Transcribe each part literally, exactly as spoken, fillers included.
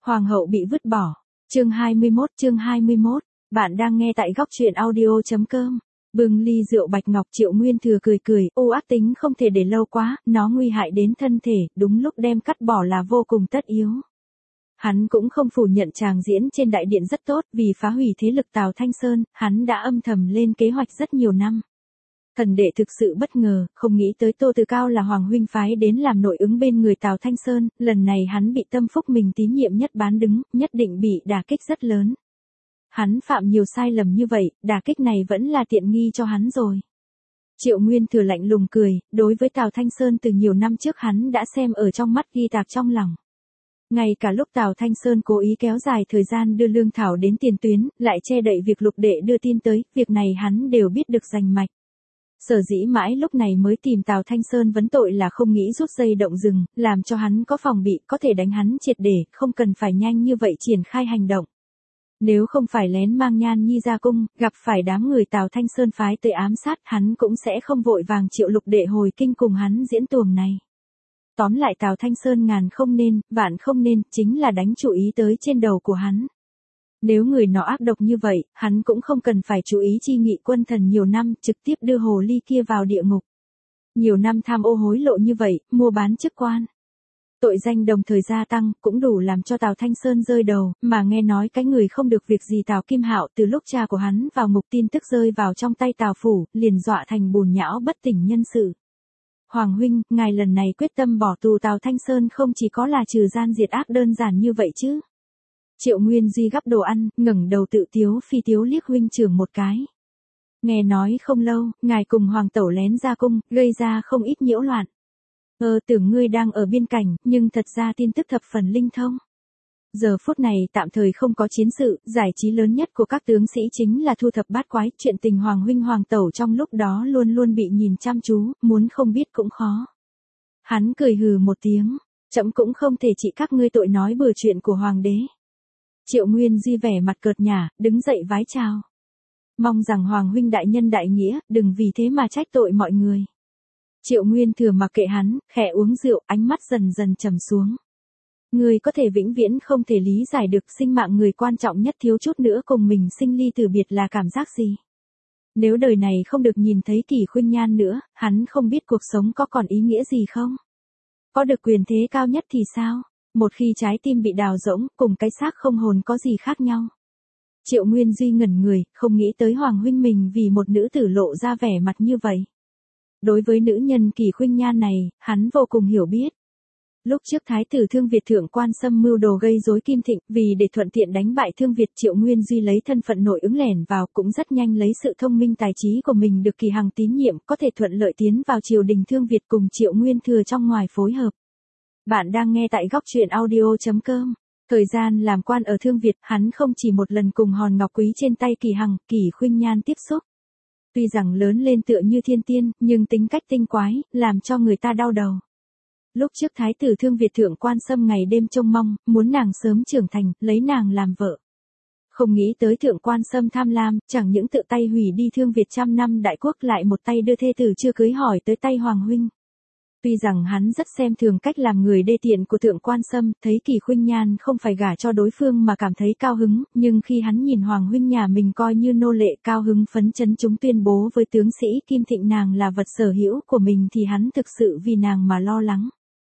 Hoàng hậu bị vứt bỏ. Chương hai mươi mốt, chương hai mươi mốt. Bạn đang nghe tại góc truyện audio chấm com. Bưng ly rượu bạch ngọc, Triệu Nguyên Thừa cười cười, ô ác tính không thể để lâu quá, nó nguy hại đến thân thể, đúng lúc đem cắt bỏ là vô cùng tất yếu. Hắn cũng không phủ nhận chàng diễn trên đại điện rất tốt, vì phá hủy thế lực Tào Thanh Sơn, hắn đã âm thầm lên kế hoạch rất nhiều năm. Thần đệ thực sự bất ngờ, không nghĩ tới Tô Từ Cao là Hoàng huynh phái đến làm nội ứng bên người Tào Thanh Sơn, lần này hắn bị tâm phúc mình tín nhiệm nhất bán đứng, nhất định bị đả kích rất lớn. Hắn phạm nhiều sai lầm như vậy, đả kích này vẫn là tiện nghi cho hắn rồi. Triệu Nguyên Thừa lạnh lùng cười, đối với Tào Thanh Sơn từ nhiều năm trước hắn đã xem ở trong mắt, ghi tạc trong lòng. Ngay cả lúc Tào Thanh Sơn cố ý kéo dài thời gian đưa lương thảo đến tiền tuyến, lại che đậy việc Lục Đệ đưa tin tới, việc này hắn đều biết được rành mạch. Sở dĩ mãi lúc này mới tìm Tào Thanh Sơn vấn tội là không nghĩ rút dây động rừng, làm cho hắn có phòng bị, có thể đánh hắn triệt để, không cần phải nhanh như vậy triển khai hành động. Nếu không phải lén mang Nhan Nhi ra cung, gặp phải đám người Tào Thanh Sơn phái tới ám sát, hắn cũng sẽ không vội vàng triệu Lục Đệ hồi kinh cùng hắn diễn tuồng này. Tóm lại Tào Thanh Sơn ngàn không nên, vạn không nên, chính là đánh chú ý tới trên đầu của hắn. Nếu người nó ác độc như vậy, hắn cũng không cần phải chú ý chi nghị quân thần nhiều năm, trực tiếp đưa hồ ly kia vào địa ngục. Nhiều năm tham ô hối lộ như vậy, mua bán chức quan. Tội danh đồng thời gia tăng, cũng đủ làm cho Tào Thanh Sơn rơi đầu, mà nghe nói cái người không được việc gì Tào Kim Hạo từ lúc cha của hắn vào ngục tin tức rơi vào trong tay Tào Phủ, liền dọa thành bùn nhão bất tỉnh nhân sự. Hoàng huynh, ngài lần này quyết tâm bỏ tù Tào Thanh Sơn không chỉ có là trừ gian diệt ác đơn giản như vậy chứ. Triệu Nguyên Duy gắp đồ ăn, ngẩng đầu tự tiếu phi tiếu liếc huynh trưởng một cái. Nghe nói không lâu, ngài cùng hoàng tẩu lén ra cung, gây ra không ít nhiễu loạn. Ờ tưởng ngươi đang ở biên cảnh, nhưng thật ra tin tức thập phần linh thông. Giờ phút này tạm thời không có chiến sự, giải trí lớn nhất của các tướng sĩ chính là thu thập bát quái, chuyện tình hoàng huynh hoàng tẩu trong lúc đó luôn luôn bị nhìn chăm chú, muốn không biết cũng khó. Hắn cười hừ một tiếng, trẫm cũng không thể trị các ngươi tội nói bừa chuyện của hoàng đế. Triệu Nguyên Duy vẻ mặt cợt nhả, đứng dậy vái chào. Mong rằng Hoàng huynh đại nhân đại nghĩa, đừng vì thế mà trách tội mọi người. Triệu Nguyên Thừa mặc kệ hắn, khẽ uống rượu, ánh mắt dần dần trầm xuống. Người có thể vĩnh viễn không thể lý giải được sinh mạng người quan trọng nhất thiếu chút nữa cùng mình sinh ly từ biệt là cảm giác gì. Nếu đời này không được nhìn thấy Kỳ Khuynh Nhan nữa, hắn không biết cuộc sống có còn ý nghĩa gì không? Có được quyền thế cao nhất thì sao? Một khi trái tim bị đào rỗng, cùng cái xác không hồn có gì khác nhau. Triệu Nguyên Duy ngẩn người, không nghĩ tới Hoàng huynh mình vì một nữ tử lộ ra vẻ mặt như vậy. Đối với nữ nhân Kỳ Khuynh Nhan này, hắn vô cùng hiểu biết. Lúc trước Thái tử Thương Việt Thượng Quan Sâm mưu đồ gây rối Kim Thịnh, vì để thuận tiện đánh bại Thương Việt, Triệu Nguyên Duy lấy thân phận nội ứng lẻn vào, cũng rất nhanh lấy sự thông minh tài trí của mình được Kỳ Hằng tín nhiệm, có thể thuận lợi tiến vào triều đình Thương Việt cùng Triệu Nguyên Thừa trong ngoài phối hợp. Bạn đang nghe tại góc truyện audio chấm com. Thời gian làm quan ở Thương Việt, hắn không chỉ một lần cùng hòn ngọc quý trên tay Kỳ Hằng, Kỳ Khuynh Nhan tiếp xúc. Tuy rằng lớn lên tựa như thiên tiên, nhưng tính cách tinh quái, làm cho người ta đau đầu. Lúc trước Thái tử Thương Việt Thượng Quan Sâm ngày đêm trông mong, muốn nàng sớm trưởng thành, lấy nàng làm vợ. Không nghĩ tới Thượng Quan Sâm tham lam, chẳng những tự tay hủy đi Thương Việt trăm năm đại quốc, lại một tay đưa thê tử chưa cưới hỏi tới tay Hoàng huynh. Tuy rằng hắn rất xem thường cách làm người đê tiện của Thượng Quan Sâm, thấy Kỳ Khuynh Nhan không phải gả cho đối phương mà cảm thấy cao hứng, nhưng khi hắn nhìn Hoàng huynh nhà mình coi như nô lệ, cao hứng phấn chấn chúng tuyên bố với tướng sĩ Kim Thịnh nàng là vật sở hữu của mình thì hắn thực sự vì nàng mà lo lắng.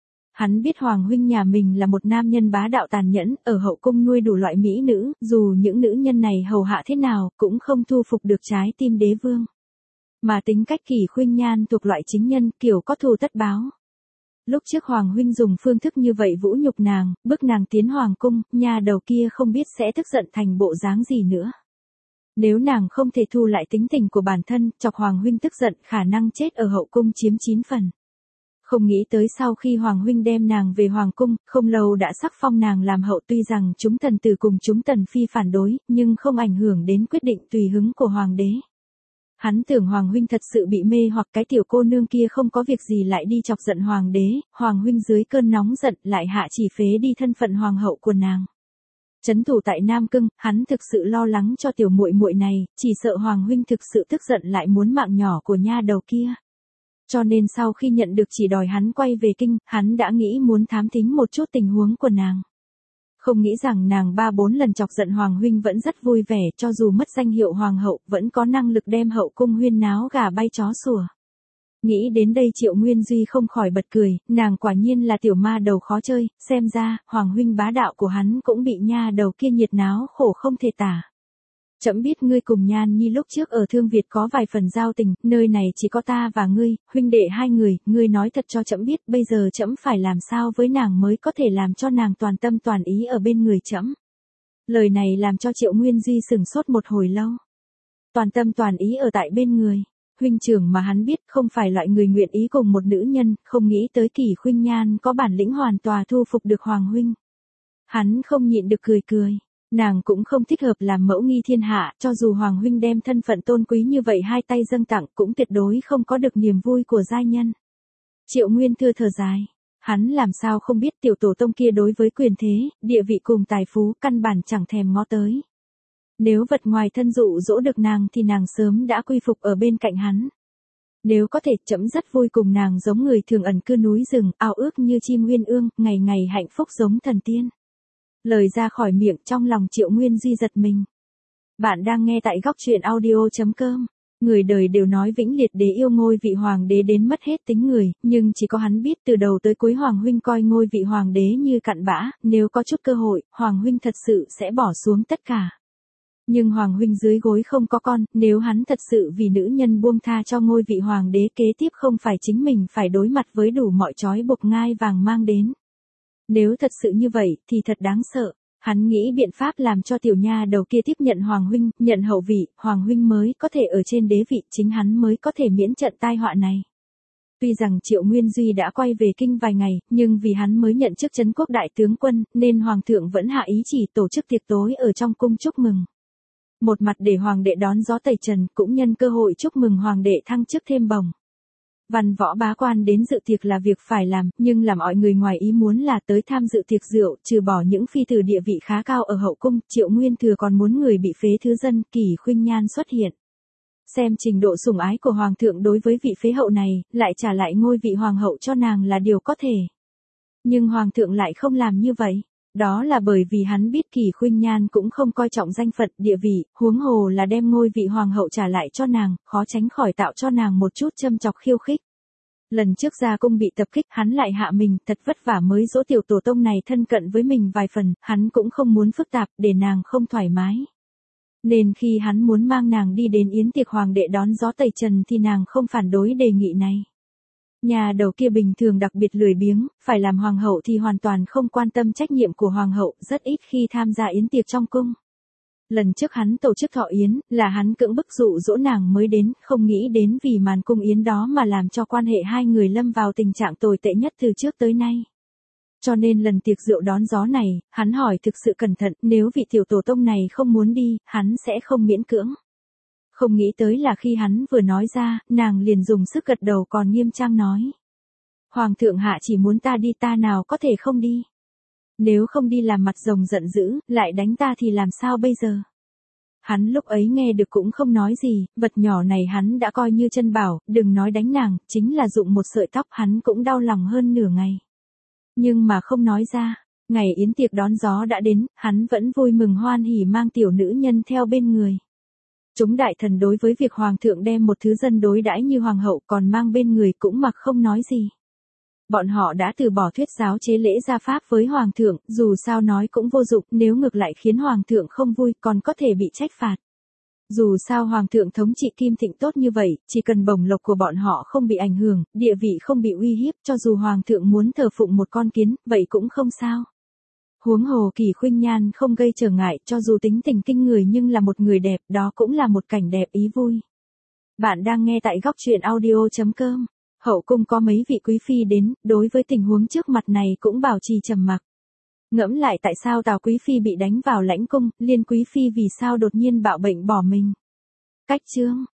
Hắn biết Hoàng huynh nhà mình là một nam nhân bá đạo tàn nhẫn, ở hậu cung nuôi đủ loại mỹ nữ, dù những nữ nhân này hầu hạ thế nào, cũng không thu phục được trái tim đế vương. Mà tính cách Kỳ Khuynh Nhan thuộc loại chính nhân, kiểu có thù tất báo. Lúc trước Hoàng huynh dùng phương thức như vậy vũ nhục nàng, bức nàng tiến hoàng cung, nhà đầu kia không biết sẽ tức giận thành bộ dáng gì nữa. Nếu nàng không thể thu lại tính tình của bản thân, chọc Hoàng huynh tức giận, khả năng chết ở hậu cung chiếm chín phần. Không nghĩ tới sau khi Hoàng huynh đem nàng về hoàng cung, không lâu đã sắc phong nàng làm hậu, tuy rằng chúng thần tử cùng chúng tần phi phản đối, nhưng không ảnh hưởng đến quyết định tùy hứng của hoàng đế. Hắn tưởng Hoàng huynh thật sự bị mê hoặc cái tiểu cô nương kia không có việc gì lại đi chọc giận hoàng đế, Hoàng huynh dưới cơn nóng giận lại hạ chỉ phế đi thân phận hoàng hậu của nàng. Trấn thủ tại Nam Cưng, hắn thực sự lo lắng cho tiểu muội muội này, chỉ sợ Hoàng huynh thực sự tức giận lại muốn mạng nhỏ của nha đầu kia. Cho nên sau khi nhận được chỉ đòi hắn quay về kinh, hắn đã nghĩ muốn thám thính một chút tình huống của nàng. Không nghĩ rằng nàng ba bốn lần chọc giận Hoàng huynh vẫn rất vui vẻ, cho dù mất danh hiệu hoàng hậu, vẫn có năng lực đem hậu cung huyên náo gà bay chó sủa. Nghĩ đến đây Triệu Nguyên Duy không khỏi bật cười, nàng quả nhiên là tiểu ma đầu khó chơi, xem ra, Hoàng huynh bá đạo của hắn cũng bị nha đầu kia nhiệt náo khổ không thể tả. Trẫm biết ngươi cùng Nhan Nhi lúc trước ở Thương Việt có vài phần giao tình, nơi này chỉ có ta và ngươi, huynh đệ hai người, ngươi nói thật cho trẫm biết bây giờ trẫm phải làm sao với nàng mới có thể làm cho nàng toàn tâm toàn ý ở bên người trẫm. Lời này làm cho Triệu Nguyên Duy sừng sốt một hồi lâu. Toàn tâm toàn ý ở tại bên người. Huynh trưởng mà hắn biết không phải loại người nguyện ý cùng một nữ nhân, không nghĩ tới Kỳ Khuynh Nhan có bản lĩnh hoàn toàn thu phục được Hoàng huynh. Hắn không nhịn được cười cười. Nàng cũng không thích hợp làm mẫu nghi thiên hạ, cho dù Hoàng huynh đem thân phận tôn quý như vậy hai tay dâng tặng cũng tuyệt đối không có được niềm vui của giai nhân. Triệu Nguyên Thư thở dài. Hắn làm sao không biết tiểu tổ tông kia đối với quyền thế, địa vị cùng tài phú căn bản chẳng thèm ngó tới. Nếu vật ngoài thân dụ dỗ được nàng thì nàng sớm đã quy phục ở bên cạnh hắn. Nếu có thể trẫm rất vui cùng nàng giống người thường ẩn cư núi rừng, ao ước như chim uyên ương, ngày ngày hạnh phúc giống thần tiên. Lời ra khỏi miệng trong lòng Triệu Nguyên Duy giật mình. Bạn đang nghe tại góc truyện audio chấm com. Người đời đều nói Vĩnh Liệt đế yêu ngôi vị hoàng đế đến mất hết tính người, nhưng chỉ có hắn biết từ đầu tới cuối Hoàng huynh coi ngôi vị hoàng đế như cặn bã, nếu có chút cơ hội, Hoàng huynh thật sự sẽ bỏ xuống tất cả. Nhưng Hoàng huynh dưới gối không có con, nếu hắn thật sự vì nữ nhân buông tha cho ngôi vị hoàng đế kế tiếp không phải chính mình phải đối mặt với đủ mọi trói buộc ngai vàng mang đến. Nếu thật sự như vậy thì thật đáng sợ. Hắn nghĩ biện pháp làm cho tiểu nha đầu kia tiếp nhận Hoàng huynh, nhận hậu vị, Hoàng huynh mới có thể ở trên đế vị, chính hắn mới có thể miễn trận tai họa này. Tuy rằng Triệu Nguyên Duy đã quay về kinh vài ngày, nhưng vì hắn mới nhận chức trấn quốc đại tướng quân, nên Hoàng thượng vẫn hạ ý chỉ tổ chức tiệc tối ở trong cung chúc mừng. Một mặt để Hoàng đệ đón gió tẩy trần, cũng nhân cơ hội chúc mừng Hoàng đệ thăng chức thêm bổng. Văn võ bá quan đến dự tiệc là việc phải làm, nhưng làm mọi người ngoài ý muốn là tới tham dự tiệc rượu, trừ bỏ những phi tử địa vị khá cao ở hậu cung, Triệu Nguyên Thừa còn muốn người bị phế thứ dân, Kỳ Khuynh Nhan xuất hiện. Xem trình độ sủng ái của Hoàng thượng đối với vị phế hậu này, lại trả lại ngôi vị Hoàng hậu cho nàng là điều có thể. Nhưng Hoàng thượng lại không làm như vậy. Đó là bởi vì hắn biết Kỳ Khuynh Nhan cũng không coi trọng danh phận, địa vị, huống hồ là đem ngôi vị hoàng hậu trả lại cho nàng, khó tránh khỏi tạo cho nàng một chút châm chọc khiêu khích. Lần trước ra cung bị tập kích, hắn lại hạ mình, thật vất vả mới dỗ tiểu tổ tông này thân cận với mình vài phần, hắn cũng không muốn phức tạp, để nàng không thoải mái. Nên khi hắn muốn mang nàng đi đến yến tiệc hoàng đệ đón gió tẩy trần thì nàng không phản đối đề nghị này. Nhà đầu kia bình thường đặc biệt lười biếng, phải làm hoàng hậu thì hoàn toàn không quan tâm trách nhiệm của hoàng hậu, rất ít khi tham gia yến tiệc trong cung. Lần trước hắn tổ chức thọ yến, là hắn cưỡng bức dụ dỗ nàng mới đến, không nghĩ đến vì màn cung yến đó mà làm cho quan hệ hai người lâm vào tình trạng tồi tệ nhất từ trước tới nay. Cho nên lần tiệc rượu đón gió này, hắn hỏi thực sự cẩn thận, nếu vị tiểu tổ tông này không muốn đi, hắn sẽ không miễn cưỡng. Không nghĩ tới là khi hắn vừa nói ra, nàng liền dùng sức gật đầu còn nghiêm trang nói. Hoàng thượng hạ chỉ muốn ta đi, ta nào có thể không đi. Nếu không đi làm mặt rồng giận dữ, lại đánh ta thì làm sao bây giờ? Hắn lúc ấy nghe được cũng không nói gì, vật nhỏ này hắn đã coi như chân bảo, đừng nói đánh nàng, chính là dụng một sợi tóc hắn cũng đau lòng hơn nửa ngày. Nhưng mà không nói ra, ngày yến tiệc đón gió đã đến, hắn vẫn vui mừng hoan hỉ mang tiểu nữ nhân theo bên người. Chúng đại thần đối với việc hoàng thượng đem một thứ dân đối đãi như hoàng hậu còn mang bên người cũng mặc không nói gì. Bọn họ đã từ bỏ thuyết giáo chế lễ gia pháp với hoàng thượng, dù sao nói cũng vô dụng, nếu ngược lại khiến hoàng thượng không vui còn có thể bị trách phạt. Dù sao hoàng thượng thống trị Kim Thịnh tốt như vậy, chỉ cần bổng lộc của bọn họ không bị ảnh hưởng, địa vị không bị uy hiếp, cho dù hoàng thượng muốn thờ phụng một con kiến, vậy cũng không sao. Huống hồ Kỳ Khuynh Nhan không gây trở ngại, cho dù tính tình kinh người nhưng là một người đẹp, đó cũng là một cảnh đẹp ý vui. Bạn đang nghe tại góc truyện audio chấm com. Hậu cung có mấy vị quý phi đến, đối với tình huống trước mặt này cũng bảo trì trầm mặc. Ngẫm lại tại sao Tào quý phi bị đánh vào lãnh cung, Liên quý phi vì sao đột nhiên bạo bệnh bỏ mình. Cách chương,